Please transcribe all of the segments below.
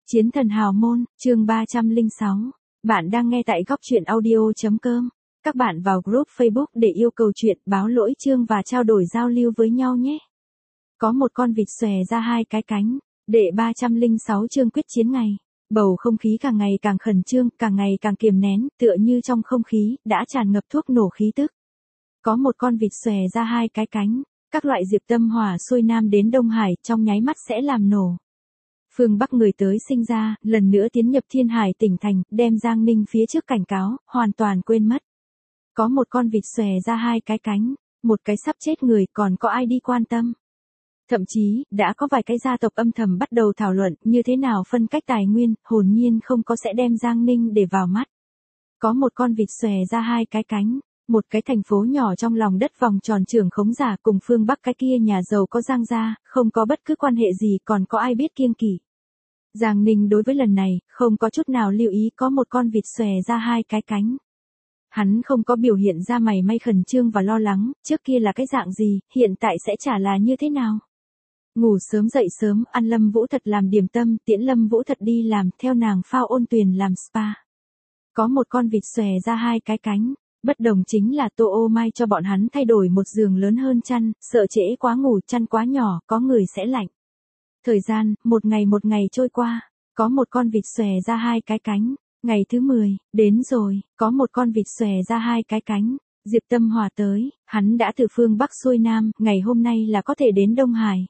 Chiến thần hào môn, chương 306. Bạn đang nghe tại góc truyện audio.com. Các bạn vào group Facebook để yêu cầu chuyện, báo lỗi chương và trao đổi giao lưu với nhau nhé. Có một con vịt xòe ra hai cái cánh. Đệ 306 chương quyết chiến ngày. Bầu không khí càng ngày càng khẩn trương, càng ngày càng kiềm nén, tựa như trong không khí đã tràn ngập thuốc nổ khí tức. Có một con vịt xòe ra hai cái cánh. Các loại diệp tâm hỏa xuôi nam đến Đông Hải trong nháy mắt sẽ làm nổ. Phương Bắc người tới sinh ra, lần nữa tiến nhập Thiên Hải tỉnh thành, đem Giang Ninh phía trước cảnh cáo, hoàn toàn quên mất. Có một con vịt xòe ra hai cái cánh, một cái sắp chết người, còn có ai đi quan tâm. Thậm chí, đã có vài cái gia tộc âm thầm bắt đầu thảo luận như thế nào phân cách tài nguyên, hồn nhiên không có sẽ đem Giang Ninh để vào mắt. Có một con vịt xòe ra hai cái cánh. Một cái thành phố nhỏ trong lòng đất vòng tròn trưởng khống giả cùng phương Bắc cái kia nhà giàu có Giang gia, không có bất cứ quan hệ gì, còn có ai biết kiêng kỵ. Giang Ninh đối với lần này, không có chút nào lưu ý có một con vịt xòe ra hai cái cánh. Hắn không có biểu hiện ra mảy may khẩn trương và lo lắng, trước kia là cái dạng gì, hiện tại sẽ trả là như thế nào. Ngủ sớm dậy sớm, ăn Lâm Vũ Thật làm điểm tâm, tiễn Lâm Vũ Thật đi làm, theo nàng phao ôn tuyền làm spa. Có một con vịt xòe ra hai cái cánh. Bất đồng chính là Tô Ô Mai cho bọn hắn thay đổi một giường lớn hơn chăn, sợ trễ quá ngủ, chăn quá nhỏ, có người sẽ lạnh. Thời gian, một ngày trôi qua, có một con vịt xòe ra hai cái cánh. Ngày thứ 10, đến rồi, có một con vịt xòe ra hai cái cánh. Diệp Tâm Hòa tới, hắn đã từ phương Bắc xuôi Nam, ngày hôm nay là có thể đến Đông Hải.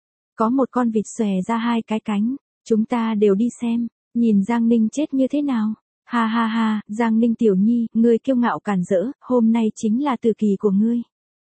Có một con vịt xòe ra hai cái cánh, chúng ta đều đi xem, nhìn Giang Ninh chết như thế nào. Ha ha ha, Giang Ninh tiểu nhi, ngươi kiêu ngạo cản rỡ, hôm nay chính là tử kỳ của ngươi.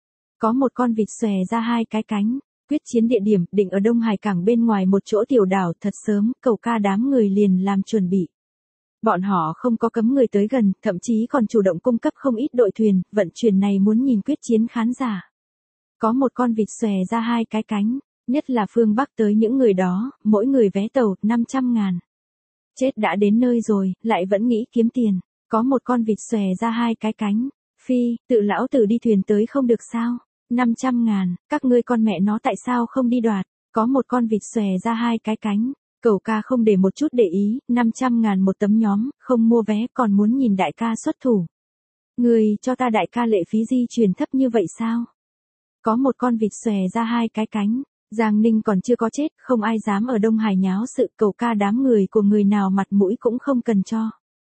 Có một con vịt xòe ra hai cái cánh, quyết chiến địa điểm định ở Đông Hải cảng bên ngoài một chỗ tiểu đảo, thật sớm, Cầu Ca đám người liền làm chuẩn bị. Bọn họ không có cấm người tới gần, thậm chí còn chủ động cung cấp không ít đội thuyền, vận chuyển này muốn nhìn quyết chiến khán giả. Có một con vịt xòe ra hai cái cánh, nhất là phương Bắc tới những người đó, mỗi người vé tàu 500.000. Chết đã đến nơi rồi, lại vẫn nghĩ kiếm tiền. Có một con vịt xòe ra hai cái cánh. Phi, tự lão tử đi thuyền tới không được sao? 500.000, các ngươi con mẹ nó tại sao không đi đoạt? Có một con vịt xòe ra hai cái cánh. Cầu Ca không để một chút để ý, 500.000 một tấm nhóm, không mua vé còn muốn nhìn đại ca xuất thủ. Người cho ta đại ca lệ phí di truyền thấp như vậy sao? Có một con vịt xòe ra hai cái cánh. Giang Ninh còn chưa có chết, không ai dám ở Đông Hải nháo sự, Cầu Ca đám người của người nào mặt mũi cũng không cần cho.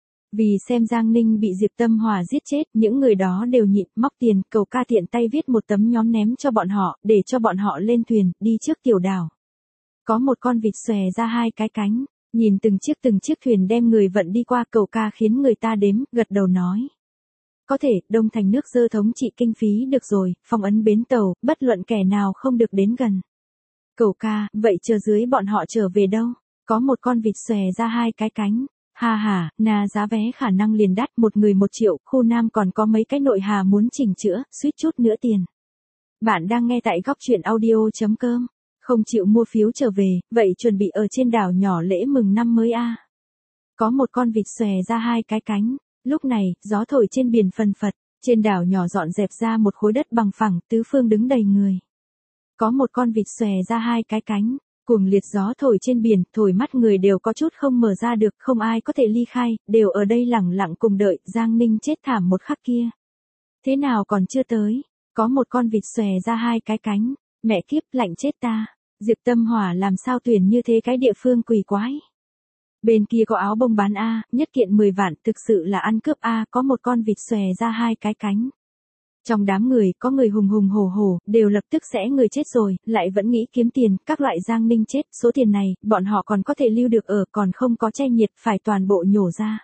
Vì xem Giang Ninh bị Diệp Tâm Hòa giết chết, những người đó đều nhịn, móc tiền, Cầu Ca tiện tay viết một tấm nhóm ném cho bọn họ, để cho bọn họ lên thuyền, đi trước tiểu đảo. Có một con vịt xòe ra hai cái cánh, nhìn từng chiếc thuyền đem người vận đi qua, Cầu Ca khiến người ta đếm, gật đầu nói. Có thể, Đông Thành nước dơ thống trị kinh phí được rồi, phong ấn bến tàu, bất luận kẻ nào không được đến gần. Cầu Ca, vậy chờ dưới bọn họ trở về đâu? Có một con vịt xòe ra hai cái cánh. Ha ha, giá vé khả năng liền đắt, một người 1 triệu, khu Nam còn có mấy cái nội hà muốn chỉnh chữa, suýt chút nữa tiền. Bạn đang nghe tại góc truyện audio.com. Không chịu mua phiếu trở về, vậy chuẩn bị ở trên đảo nhỏ lễ mừng năm mới a. Có một con vịt xòe ra hai cái cánh. Lúc này, gió thổi trên biển phần phật, trên đảo nhỏ dọn dẹp ra một khối đất bằng phẳng, tứ phương đứng đầy người. Có một con vịt xòe ra hai cái cánh, cuồng liệt gió thổi trên biển, thổi mắt người đều có chút không mở ra được, không ai có thể ly khai, đều ở đây lẳng lặng cùng đợi, Giang Ninh chết thảm một khắc kia. Thế nào còn chưa tới? Có một con vịt xòe ra hai cái cánh, mẹ kiếp, lạnh chết ta. Diệp Tâm Hỏa làm sao tuyển như thế cái địa phương quỷ quái. Bên kia có áo bông bán A, nhất kiện 10 vạn, thực sự là ăn cướp A, có một con vịt xòe ra hai cái cánh. Trong đám người, có người hùng hùng hổ hổ, đều lập tức sẽ người chết rồi, lại vẫn nghĩ kiếm tiền, các loại Giang Ninh chết, số tiền này, bọn họ còn có thể lưu được ở, còn không có che nhiệt, phải toàn bộ nhổ ra.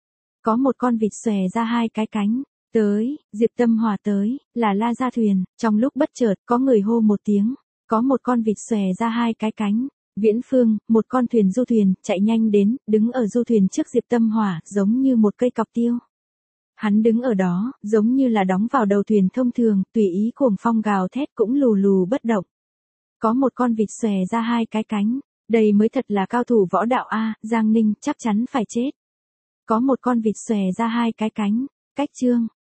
Có một con vịt xòe ra hai cái cánh, tới, Diệp Tâm Hòa tới, là la ra thuyền, trong lúc bất chợt, có người hô một tiếng, có một con vịt xòe ra hai cái cánh. Viễn Phương, một con thuyền du thuyền, chạy nhanh đến, đứng ở du thuyền trước Diệp Tâm Hỏa, giống như một cây cọc tiêu. Hắn đứng ở đó, giống như là đóng vào đầu thuyền thông thường, tùy ý cuồng phong gào thét cũng lù lù bất động. Có một con vịt xòe ra hai cái cánh, đây mới thật là cao thủ võ đạo a, Giang Ninh chắc chắn phải chết. Có một con vịt xòe ra hai cái cánh, cách chương,